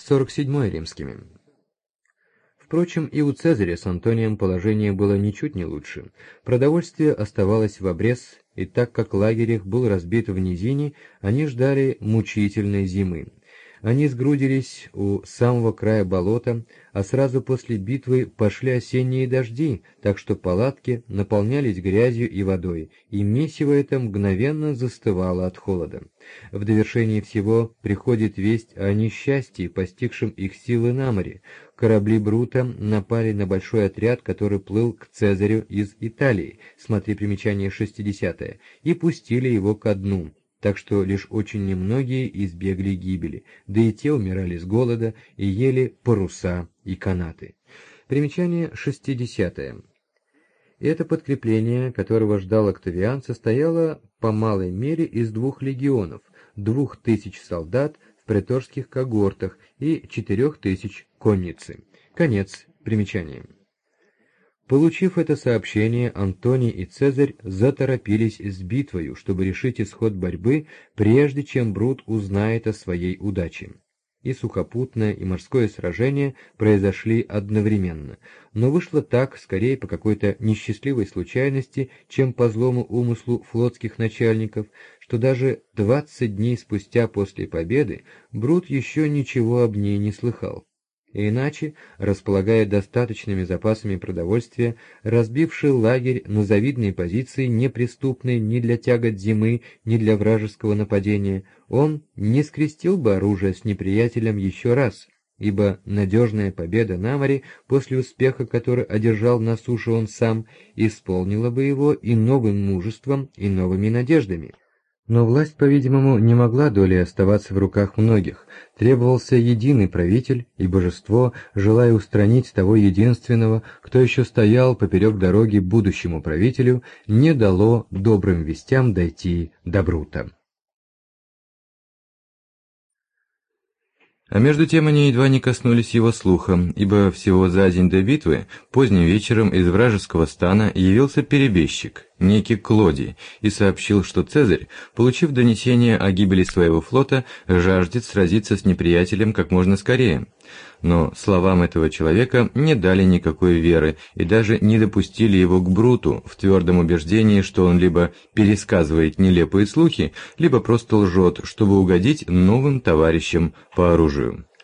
47 римскими. Впрочем, и у Цезаря с Антонием положение было ничуть не лучше. Продовольствие оставалось в обрез, и так как лагерь их был разбит в низине, они ждали мучительной зимы. Они сгрудились у самого края болота, а сразу после битвы пошли осенние дожди, так что палатки наполнялись грязью и водой, и месиво это мгновенно застывало от холода. В довершении всего приходит весть о несчастье, постигшем их силы на море. Корабли Брута напали на большой отряд, который плыл к Цезарю из Италии, смотри примечание 60, и пустили его ко дну. Так что лишь очень немногие избегли гибели, да и те умирали с голода и ели паруса и канаты. Примечание 60. Это подкрепление, которого ждал Октавиан, состояло по малой мере из 2 легионов, 2000 солдат в преторских когортах и 4000 конницы. Конец примечания. Получив это сообщение, Антоний и Цезарь заторопились с битвою, чтобы решить исход борьбы, прежде чем Брут узнает о своей удаче. И сухопутное, и морское сражение произошли одновременно, но вышло так, скорее по какой-то несчастливой случайности, чем по злому умыслу флотских начальников, что даже 20 дней спустя после победы Брут еще ничего об ней не слыхал. Иначе, располагая достаточными запасами продовольствия, разбивший лагерь на завидной позиции, неприступной ни для тягот зимы, ни для вражеского нападения, он не скрестил бы оружие с неприятелем еще раз, ибо надежная победа на море, после успеха, который одержал на суше он сам, исполнила бы его и новым мужеством, и новыми надеждами. Но власть, по-видимому, не могла долей оставаться в руках многих. Требовался единый правитель, и божество, желая устранить того единственного, кто еще стоял поперек дороги будущему правителю, не дало добрым вестям дойти до Брута. А между тем они едва не коснулись его слуха, ибо всего за день до битвы, поздним вечером из вражеского стана явился перебежчик, некий Клодий, и сообщил, что Цезарь, получив донесение о гибели своего флота, жаждет сразиться с неприятелем как можно скорее. Но словам этого человека не дали никакой веры и даже не допустили его к Бруту в твердом убеждении, что он либо пересказывает нелепые слухи, либо просто лжет, чтобы угодить новым товарищам по оружию.